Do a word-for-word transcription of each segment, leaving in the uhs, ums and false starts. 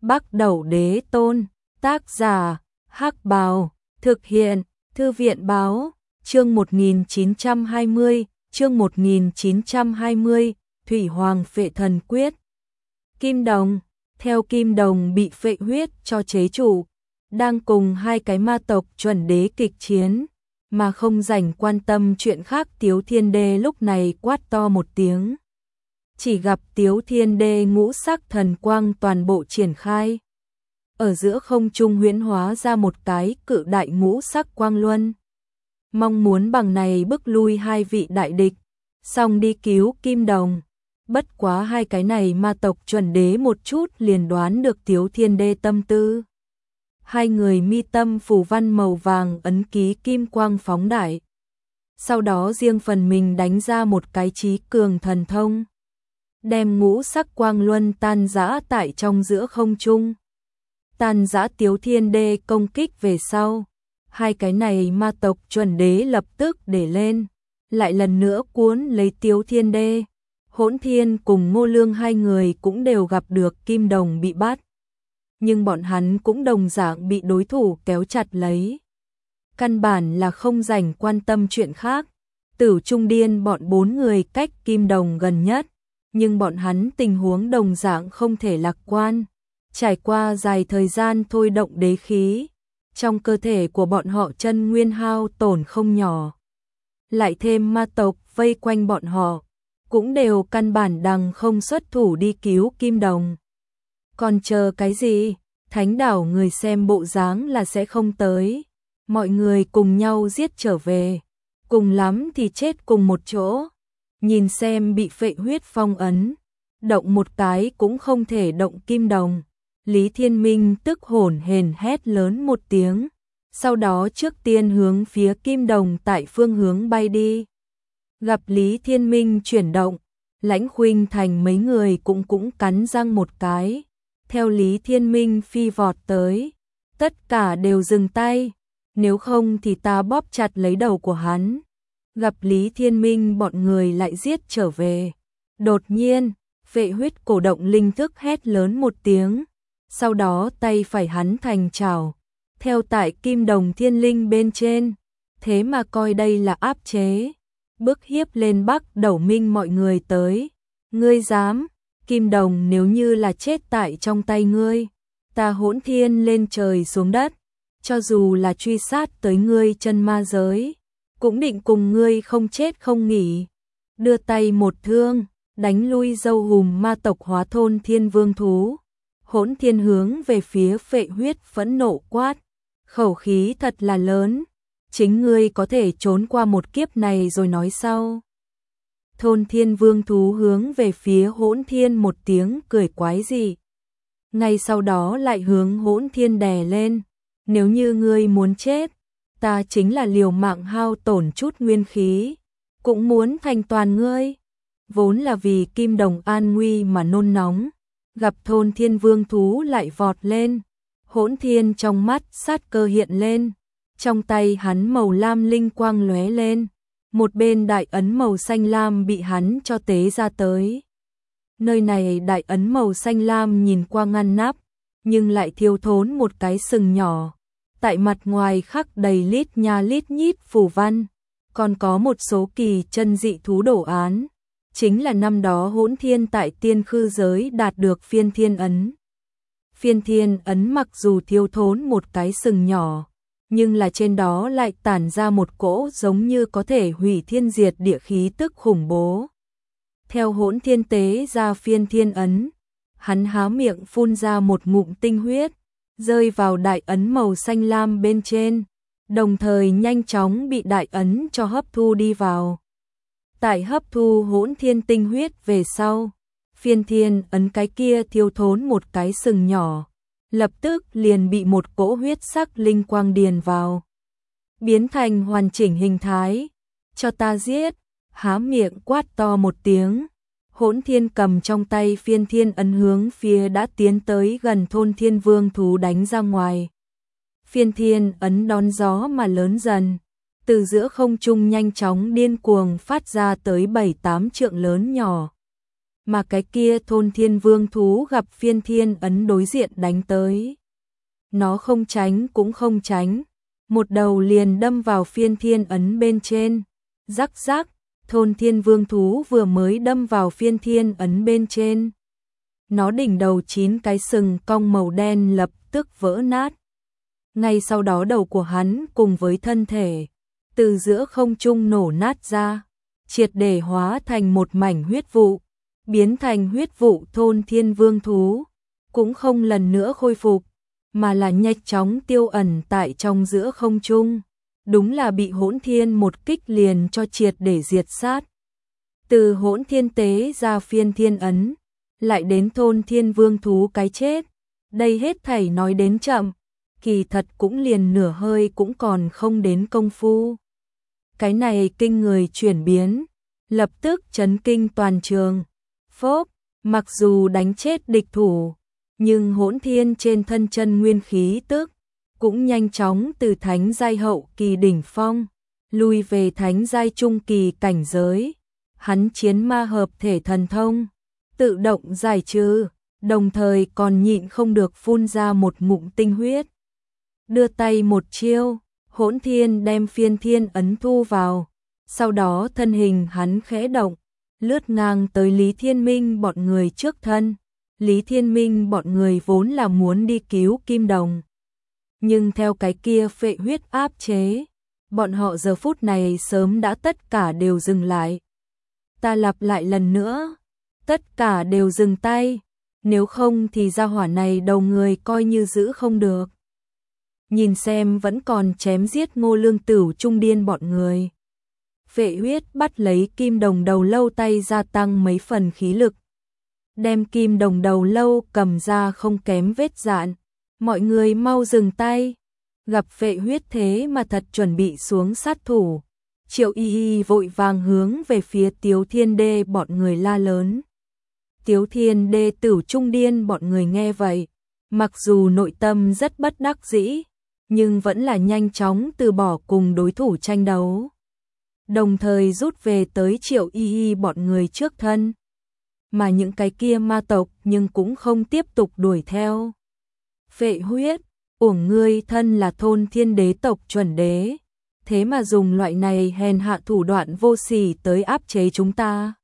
Bắc Đẩu Đế Tôn, tác giả, Hắc Bào, thực hiện, Thư viện báo, chương một nghìn chín trăm hai mươi, chương một nghìn chín trăm hai mươi, Thủy Hoàng phệ thần quyết. Kim Đồng, theo Kim Đồng bị phệ huyết cho chế chủ, đang cùng hai cái ma tộc chuẩn đế kịch chiến, mà không rảnh quan tâm chuyện khác. Tiếu Thiên Đê lúc này quát to một tiếng. Chỉ gặp Tiếu Thiên Đê ngũ sắc thần quang toàn bộ triển khai. Ở giữa không trung huyễn hóa ra một cái cự đại ngũ sắc quang luân. Mong muốn bằng này bức lui hai vị đại địch, xong đi cứu Kim Đồng. Bất quá hai cái này ma tộc chuẩn đế một chút liền đoán được Tiếu Thiên Đê tâm tư. Hai người mi tâm phù văn màu vàng ấn ký kim quang phóng đại. Sau đó riêng phần mình đánh ra một cái chí cường thần thông, đem ngũ sắc quang luân tan rã tại trong giữa không trung. Tan rã Tiếu Thiên Đê công kích về sau, hai cái này ma tộc chuẩn đế lập tức để lên, lại lần nữa cuốn lấy Tiếu Thiên Đê. Hỗn Thiên cùng Ngô Lương hai người cũng đều gặp được Kim Đồng bị bắt, nhưng bọn hắn cũng đồng dạng bị đối thủ kéo chặt lấy. Căn bản là không rảnh quan tâm chuyện khác. Tử Trung Điên bọn bốn người cách Kim Đồng gần nhất, nhưng bọn hắn tình huống đồng dạng không thể lạc quan. Trải qua dài thời gian thôi động đế khí, trong cơ thể của bọn họ chân nguyên hao tổn không nhỏ. Lại thêm ma tộc vây quanh bọn họ, cũng đều căn bản đằng không xuất thủ đi cứu Kim Đồng. Còn chờ cái gì? Thánh đảo người xem bộ dáng là sẽ không tới. Mọi người cùng nhau giết trở về, cùng lắm thì chết cùng một chỗ. Nhìn xem bị phệ huyết phong ấn, động một cái cũng không thể động Kim Đồng. Lý Thiên Minh tức hổn hển hét lớn một tiếng, sau đó trước tiên hướng phía Kim Đồng tại phương hướng bay đi. Gặp Lý Thiên Minh chuyển động, Lãnh Khuynh Thành mấy người cũng cũng cắn răng một cái, theo Lý Thiên Minh phi vọt tới. Tất cả đều dừng tay, nếu không thì ta bóp chặt lấy đầu của hắn. Gặp Lý Thiên Minh bọn người lại giết trở về. Đột nhiên, phệ huyết cổ động linh thức hét lớn một tiếng, sau đó tay phải hắn thành chảo, theo tại Kim Đồng thiên linh bên trên, thế mà coi đây là áp chế, bức hiếp lên Bắc Đẩu Minh mọi người tới. Ngươi dám? Kim Đồng nếu như là chết tại trong tay ngươi, ta Hỗn Thiên lên trời xuống đất, cho dù là truy sát tới ngươi chân ma giới, cũng định cùng ngươi không chết không nghỉ. Đưa tay một thương, đánh lui dâu hùm ma tộc hóa thôn thiên vương thú. Hỗn Thiên hướng về phía phệ huyết phẫn nộ quát, khẩu khí thật là lớn, chính ngươi có thể trốn qua một kiếp này rồi nói sau. Thôn thiên vương thú hướng về phía Hỗn Thiên một tiếng cười quái dị, ngay sau đó lại hướng Hỗn Thiên đè lên. Nếu như ngươi muốn chết, ta chính là liều mạng hao tổn chút nguyên khí, cũng muốn thành toàn ngươi. Vốn là vì Kim Đồng an nguy mà nôn nóng, gặp thôn thiên vương thú lại vọt lên. Hỗn Thiên trong mắt sát cơ hiện lên, trong tay hắn màu lam linh quang lóe lên, một bên đại ấn màu xanh lam bị hắn cho tế ra tới. Nơi này đại ấn màu xanh lam nhìn qua ngăn nắp, nhưng lại thiếu thốn một cái sừng nhỏ. Tại mặt ngoài khắc đầy lít nha lít nhít phù văn, còn có một số kỳ chân dị thú đồ án. Chính là năm đó Hỗn Thiên tại tiên khư giới đạt được phiên thiên ấn. Phiên thiên ấn mặc dù thiếu thốn một cái sừng nhỏ, nhưng là trên đó lại tản ra một cỗ giống như có thể hủy thiên diệt địa khí tức khủng bố. Theo Hỗn Thiên tế ra phiên thiên ấn, hắn há miệng phun ra một ngụm tinh huyết, rơi vào đại ấn màu xanh lam bên trên, đồng thời nhanh chóng bị đại ấn cho hấp thu đi vào. Tại hấp thu Hỗn Thiên tinh huyết về sau, phiên thiên ấn cái kia thiếu thốn một cái sừng nhỏ, lập tức liền bị một cỗ huyết sắc linh quang điền vào, biến thành hoàn chỉnh hình thái. Cho ta giết! Há miệng quát to một tiếng, Hỗn Thiên cầm trong tay phiên thiên ấn hướng phía đã tiến tới gần thôn thiên vương thú đánh ra ngoài. Phiên thiên ấn đón gió mà lớn dần, từ giữa không trung nhanh chóng điên cuồng phát ra tới bảy tám trượng lớn nhỏ. mà cái kia thôn thiên vương thú gặp phiên thiên ấn đối diện đánh tới. Nó không tránh cũng không tránh, một đầu liền đâm vào phiên thiên ấn bên trên. Rắc rắc, thôn thiên vương thú vừa mới đâm vào phiên thiên ấn bên trên. Nó đỉnh đầu chín cái sừng cong màu đen lập tức vỡ nát. Ngay sau đó đầu của hắn cùng với thân thể, từ giữa không trung nổ nát ra, triệt để hóa thành một mảnh huyết vụ, biến thành huyết vụ thôn thiên vương thú, cũng không lần nữa khôi phục, mà là nhanh chóng tiêu ẩn tại trong giữa không trung. Đúng là bị Hỗn Thiên một kích liền cho triệt để diệt sát. Từ Hỗn Thiên tế ra phiên thiên ấn, lại đến thôn thiên vương thú cái chết, đây hết thảy nói đến chậm, kỳ thật cũng liền nửa hơi cũng còn không đến công phu. Cái này kinh người chuyển biến, lập tức chấn kinh toàn trường. Phốp, mặc dù đánh chết địch thủ, nhưng Hỗn Thiên trên thân chân nguyên khí tức cũng nhanh chóng từ thánh giai hậu kỳ đỉnh phong lui về thánh giai trung kỳ cảnh giới. Hắn chiến ma hợp thể thần thông tự động giải trừ, đồng thời còn nhịn không được phun ra một ngụm tinh huyết. Đưa tay một chiêu, Hỗn Thiên đem phiên thiên ấn thu vào, sau đó thân hình hắn khẽ động, lướt ngang tới Lý Thiên Minh bọn người trước thân. Lý Thiên Minh bọn người vốn là muốn đi cứu Kim Đồng, nhưng theo cái kia phệ huyết áp chế, bọn họ giờ phút này sớm đã tất cả đều dừng lại. Ta lặp lại lần nữa, tất cả đều dừng tay, nếu không thì gia hỏa này đầu người coi như giữ không được. Nhìn xem vẫn còn chém giết Ngô Lương Tửu trung điên bọn người. Phệ huyết bắt lấy Kim Đồng đầu lâu tay gia tăng mấy phần khí lực, đem Kim Đồng đầu lâu cầm ra không kém vết dạn. Mọi người mau dừng tay. Gặp phệ huyết thế mà thật chuẩn bị xuống sát thủ, Triệu Y Y vội vàng hướng về phía Tiếu Thiên Đê bọn người la lớn. Tiếu Thiên Đê Tửu trung điên bọn người nghe vậy, mặc dù nội tâm rất bất đắc dĩ, nhưng vẫn là nhanh chóng từ bỏ cùng đối thủ tranh đấu, đồng thời rút về tới Triệu Y Y bọn người trước thân. Mà những cái kia ma tộc nhưng cũng không tiếp tục đuổi theo. Phệ huyết, uổng ngươi thân là thôn thiên đế tộc chuẩn đế, thế mà dùng loại này hèn hạ thủ đoạn vô sỉ tới áp chế chúng ta.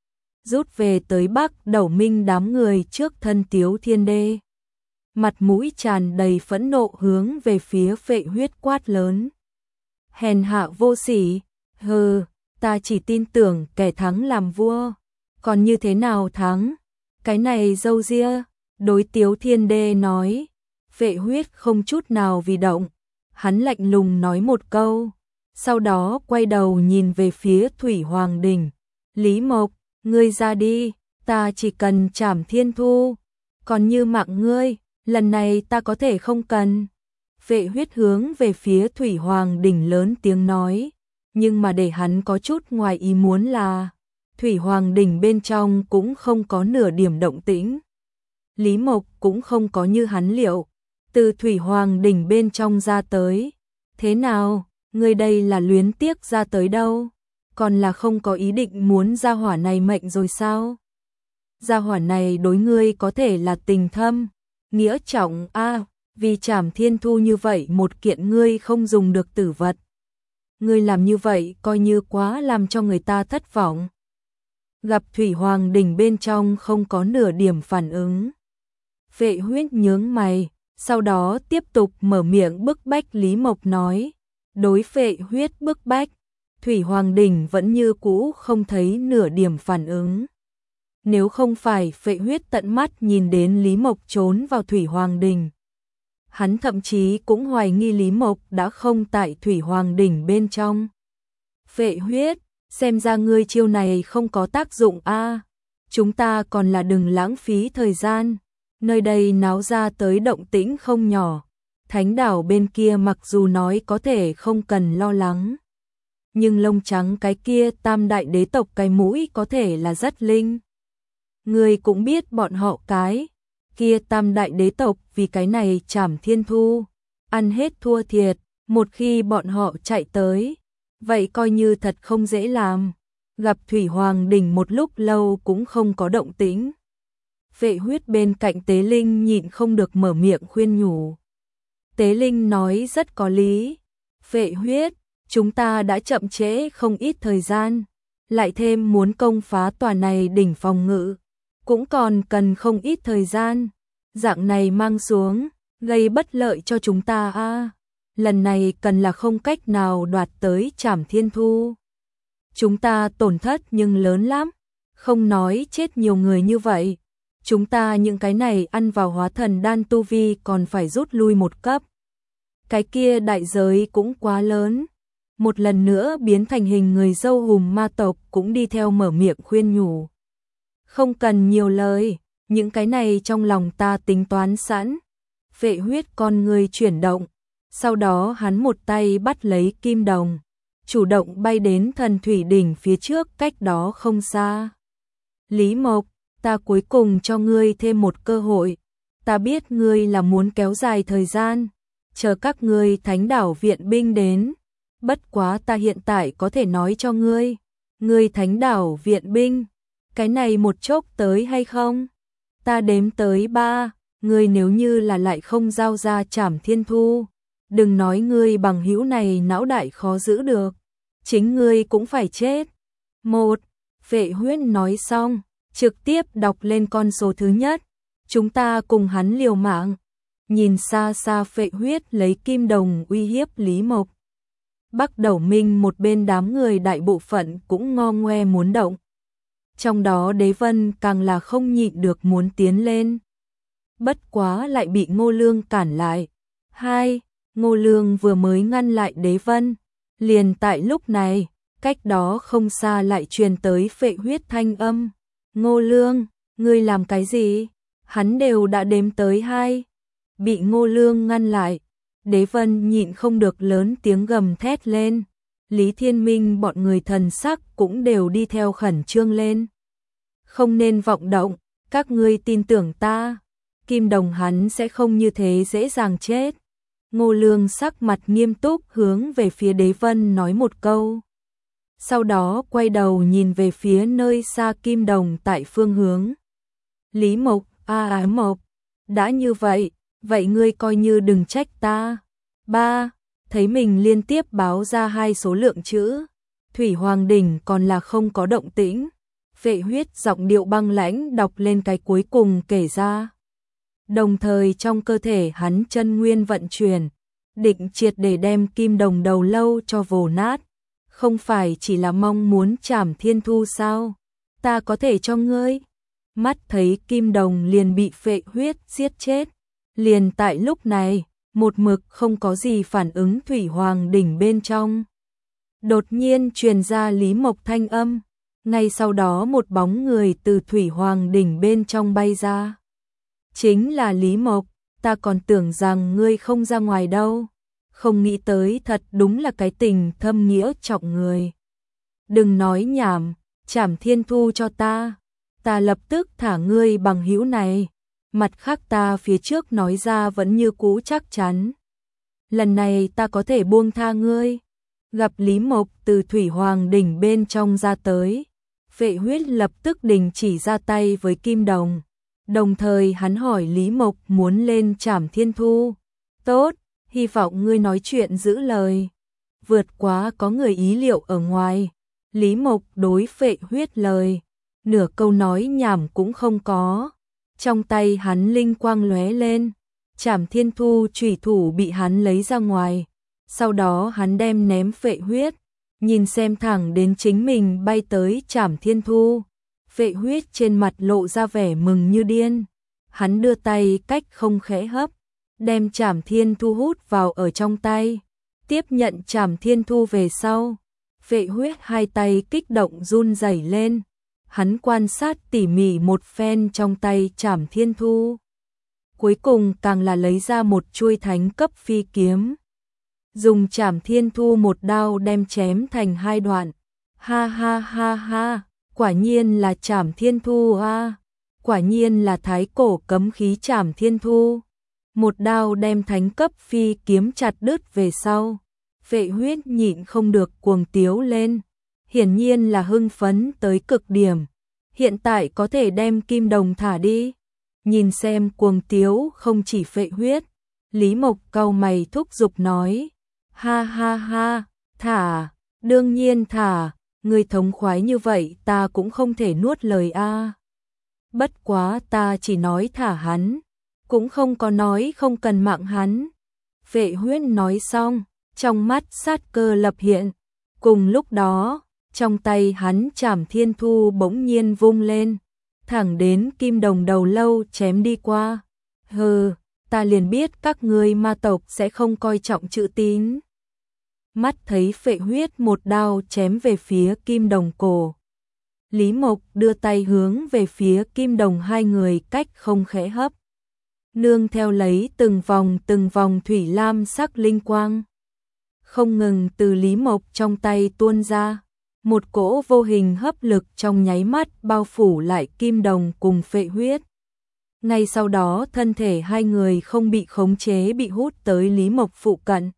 Rút về tới Bắc Đầu Minh đám người trước thân Tiếu Thiên Đê, mặt mũi tràn đầy phẫn nộ hướng về phía phệ huyết quát lớn. Hèn hạ vô sỉ, hừ, ta chỉ tin tưởng kẻ thắng làm vua, còn như thế nào thắng, cái này dâu ria. Đối Tiếu Thiên Đê nói, phệ huyết không chút nào vì động, hắn lạnh lùng nói một câu, sau đó quay đầu nhìn về phía Thủy Hoàng Đình. Lý Mộc, ngươi ra đi, ta chỉ cần Trảm Thiên Thu, còn như mạng ngươi, lần này ta có thể không cần. Phệ huyết hướng về phía Thủy Hoàng Đình lớn tiếng nói, nhưng mà để hắn có chút ngoài ý muốn là Thủy Hoàng Đình bên trong cũng không có nửa điểm động tĩnh. Lý Mộc cũng không có như hắn liệu, từ Thủy Hoàng Đình bên trong ra tới. Thế nào, ngươi đây là luyến tiếc ra tới đâu? Còn là không có ý định muốn gia hỏa này mệnh rồi sao? Gia hỏa này đối ngươi có thể là tình thâm, nghĩa trọng a, à, vì Trảm Thiên Thu như vậy một kiện ngươi không dùng được tử vật. Ngươi làm như vậy coi như quá làm cho người ta thất vọng. Gặp Thủy Hoàng Đình bên trong không có nửa điểm phản ứng, phệ huyết nhướng mày, sau đó tiếp tục mở miệng bức bách Lý Mộc nói. Đối phệ huyết bức bách, Thủy Hoàng Đình vẫn như cũ không thấy nửa điểm phản ứng. Nếu không phải phệ huyết tận mắt nhìn đến Lý Mộc trốn vào Thủy Hoàng Đình, hắn thậm chí cũng hoài nghi Lý Mộc đã không tại Thủy Hoàng Đình bên trong. Phệ huyết, xem ra ngươi chiêu này không có tác dụng a, à, chúng ta còn là đừng lãng phí thời gian, nơi đây náo ra tới động tĩnh không nhỏ. Thánh đảo bên kia mặc dù nói có thể không cần lo lắng, nhưng lông trắng cái kia tam đại đế tộc cái mũi có thể là rất linh. Ngươi cũng biết bọn họ cái kia tam đại đế tộc vì cái này Trảm Thiên Thu, ăn hết thua thiệt, một khi bọn họ chạy tới, vậy coi như thật không dễ làm. gặp Thủy Hoàng đỉnh một lúc lâu cũng không có động tĩnh. Vệ Huyết bên cạnh Tế Linh nhịn không được mở miệng khuyên nhủ. Tế Linh nói rất có lý. Vệ Huyết, chúng ta đã chậm trễ không ít thời gian, lại thêm muốn công phá tòa này đỉnh phòng ngự, cũng còn cần không ít thời gian. Dạng này mang xuống, gây bất lợi cho chúng ta a. À, lần này cần là không cách nào đoạt tới Trảm Thiên Thu. Chúng ta tổn thất nhưng lớn lắm, không nói chết nhiều người như vậy. Chúng ta những cái này ăn vào hóa thần đan tu vi còn phải rút lui một cấp. Cái kia đại giới cũng quá lớn. Một lần nữa biến thành hình người dâu hùm ma tộc cũng đi theo mở miệng khuyên nhủ. Không cần nhiều lời, những cái này trong lòng ta tính toán sẵn. Vệ Huyết con người chuyển động, sau đó hắn một tay bắt lấy kim đồng, chủ động bay đến thần thủy đỉnh phía trước cách đó không xa. Lý Mộc, ta cuối cùng cho ngươi thêm một cơ hội. Ta biết ngươi là muốn kéo dài thời gian, chờ các ngươi Thánh đảo viện binh đến. Bất quá ta hiện tại có thể nói cho ngươi, ngươi Thánh đảo viện binh, cái này một chốc tới hay không? Ta đếm tới ba, ngươi nếu như là lại không giao ra Trảm Thiên Thu, đừng nói ngươi bằng hữu này não đại khó giữ được, chính ngươi cũng phải chết. Một, Vệ Huyết nói xong, trực tiếp đọc lên con số thứ nhất, chúng ta cùng hắn liều mạng. Nhìn xa xa Vệ Huyết lấy kim đồng uy hiếp Lý Mộc. Bắc Đầu Minh một bên đám người đại bộ phận cũng ngo ngoe muốn động. Trong đó Đế Vân càng là không nhịn được muốn tiến lên. Bất quá lại bị Ngô Lương cản lại. Hai, Ngô Lương vừa mới ngăn lại Đế Vân. Liền tại lúc này, cách đó không xa lại truyền tới Vệ Huyết thanh âm. Ngô Lương, ngươi làm cái gì? Hắn đều đã đếm tới hai. Bị Ngô Lương ngăn lại. Đế Vân nhịn không được lớn tiếng gầm thét lên. Lý Thiên Minh bọn người thần sắc cũng đều đi theo khẩn trương lên. Không nên vọng động, các ngươi tin tưởng ta. Kim đồng hắn sẽ không như thế dễ dàng chết. Ngô Lương sắc mặt nghiêm túc hướng về phía Đế Vân nói một câu. Sau đó quay đầu nhìn về phía nơi xa kim đồng tại phương hướng. Lý Mộc, a à, Mộc, đã như vậy, vậy ngươi coi như đừng trách ta. Ba, thấy mình liên tiếp báo ra hai số lượng chữ. Thủy Hoàng đỉnh còn là không có động tĩnh. Vệ Huyết giọng điệu băng lãnh đọc lên cái cuối cùng kể ra. Đồng thời trong cơ thể hắn chân nguyên vận chuyển, định triệt để đem kim đồng đầu lâu cho vồ nát. Không phải chỉ là mong muốn Trảm Thiên Thu sao? Ta có thể cho ngươi. Mắt thấy kim đồng liền bị Vệ Huyết giết chết. Liền tại lúc này, một mực không có gì phản ứng Thủy Hoàng đỉnh bên trong. Đột nhiên truyền ra Lý Mộc thanh âm. Ngay sau đó một bóng người từ Thủy Hoàng đỉnh bên trong bay ra. Chính là Lý Mộc, ta còn tưởng rằng ngươi không ra ngoài đâu. Không nghĩ tới thật đúng là cái tình thâm nghĩa trọng người. Đừng nói nhảm, Trảm Thiên Thu cho ta. Ta lập tức thả ngươi bằng hữu này. Mặt khác ta phía trước nói ra vẫn như cũ chắc chắn. Lần này ta có thể buông tha ngươi. Gặp Lý Mộc từ Thủy Hoàng đỉnh bên trong ra tới. Vệ Huyết lập tức đình chỉ ra tay với kim đồng. Đồng thời hắn hỏi Lý Mộc muốn lên Trảm Thiên Thu. Tốt, hy vọng ngươi nói chuyện giữ lời. Vượt quá có người ý liệu ở ngoài. Lý Mộc đối Vệ Huyết lời. Nửa câu nói nhảm cũng không có. Trong tay hắn linh quang lóe lên. Trảm Thiên Thu chủy thủ bị hắn lấy ra ngoài. Sau đó hắn đem ném Vệ Huyết. Nhìn xem thẳng đến chính mình bay tới Trảm Thiên Thu. Vệ Huyết trên mặt lộ ra vẻ mừng như điên. Hắn đưa tay cách không khẽ hấp, đem Trảm Thiên Thu hút vào ở trong tay. Tiếp nhận Trảm Thiên Thu về sau. Vệ Huyết hai tay kích động run rẩy lên. Hắn quan sát tỉ mỉ một phen trong tay Trảm Thiên Thu. Cuối cùng càng là lấy ra một chuôi thánh cấp phi kiếm. Dùng Trảm Thiên Thu một đao đem chém thành hai đoạn. Ha ha ha ha, quả nhiên là Trảm Thiên Thu a, quả nhiên là thái cổ cấm khí Trảm Thiên Thu. Một đao đem thánh cấp phi kiếm chặt đứt về sau. Vệ Huyết nhịn không được cuồng tiếu lên. hiển nhiên là hưng phấn tới cực điểm. Hiện tại có thể đem kim đồng thả đi. Nhìn xem cuồng tiếu không chỉ phệ huyết, Lý Mộc cau mày thúc giục nói, ha ha ha, thả, đương nhiên thả, người thống khoái như vậy ta cũng không thể nuốt lời a. Bất quá ta chỉ nói thả hắn, cũng không có nói không cần mạng hắn. Phệ huyết nói xong, trong mắt sát cơ lập hiện, cùng lúc đó, trong tay hắn Trảm Thiên Thu bỗng nhiên vung lên, thẳng đến kim đồng đầu lâu chém đi qua. Hừ, ta liền biết các ngươi ma tộc sẽ không coi trọng chữ tín. Mắt thấy phệ huyết một đao chém về phía kim đồng cổ. Lý Mộc đưa tay hướng về phía kim đồng hai người cách không khẽ hấp. Nương theo lấy từng vòng từng vòng thủy lam sắc linh quang. Không ngừng từ Lý Mộc trong tay tuôn ra. Một cỗ vô hình hấp lực trong nháy mắt bao phủ lại kim đồng cùng phệ huyết. Ngay sau đó thân thể hai người không bị khống chế bị hút tới Lý Mộc phụ cận.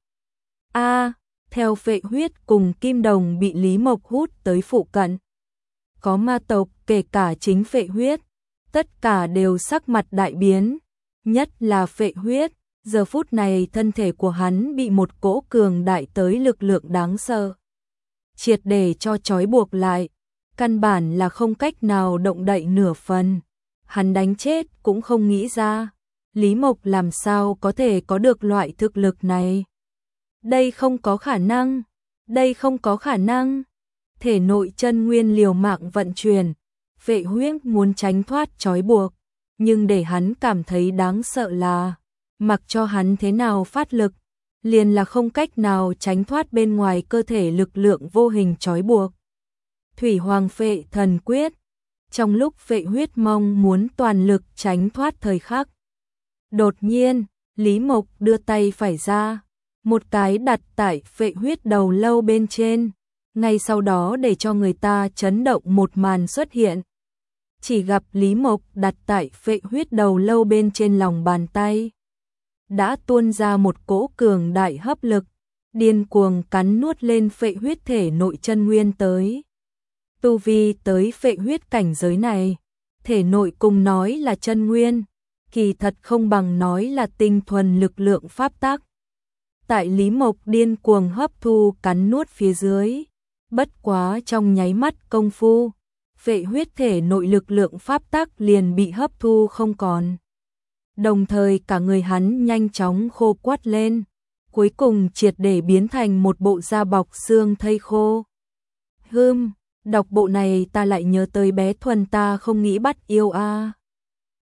A, theo phệ huyết cùng kim đồng bị Lý Mộc hút tới phụ cận. Có ma tộc kể cả chính phệ huyết, tất cả đều sắc mặt đại biến. Nhất là phệ huyết, giờ phút này thân thể của hắn bị một cỗ cường đại tới lực lượng đáng sợ. Triệt để cho trói buộc lại, căn bản là không cách nào động đậy nửa phần. Hắn đánh chết cũng không nghĩ ra, Lý Mộc làm sao có thể có được loại thực lực này. Đây không có khả năng, đây không có khả năng. Thể nội chân nguyên liều mạng vận chuyển, phệ huyết muốn tránh thoát trói buộc, nhưng để hắn cảm thấy đáng sợ là, mặc cho hắn thế nào phát lực, liền là không cách nào tránh thoát bên ngoài cơ thể lực lượng vô hình trói buộc. Thủy Hoàng Phệ Thần Quyết, trong lúc phệ huyết mong muốn toàn lực tránh thoát thời khắc. Đột nhiên, Lý Mộc đưa tay phải ra, một cái đặt tại phệ huyết đầu lâu bên trên, ngay sau đó để cho người ta chấn động một màn xuất hiện. Chỉ gặp Lý Mộc đặt tại phệ huyết đầu lâu bên trên lòng bàn tay. Đã tuôn ra một cỗ cường đại hấp lực, điên cuồng cắn nuốt lên phệ huyết thể nội chân nguyên tới. Tu vi tới phệ huyết cảnh giới này, thể nội cùng nói là chân nguyên, kỳ thật không bằng nói là tinh thuần lực lượng pháp tắc. Tại Lý Mộc điên cuồng hấp thu cắn nuốt phía dưới, bất quá trong nháy mắt công phu, phệ huyết thể nội lực lượng pháp tắc liền bị hấp thu không còn. Đồng thời cả người hắn nhanh chóng khô quắt lên, cuối cùng triệt để biến thành một bộ da bọc xương thây khô. Hừm, đọc bộ này ta lại nhớ tới bé Thuần ta không nghĩ bắt yêu a.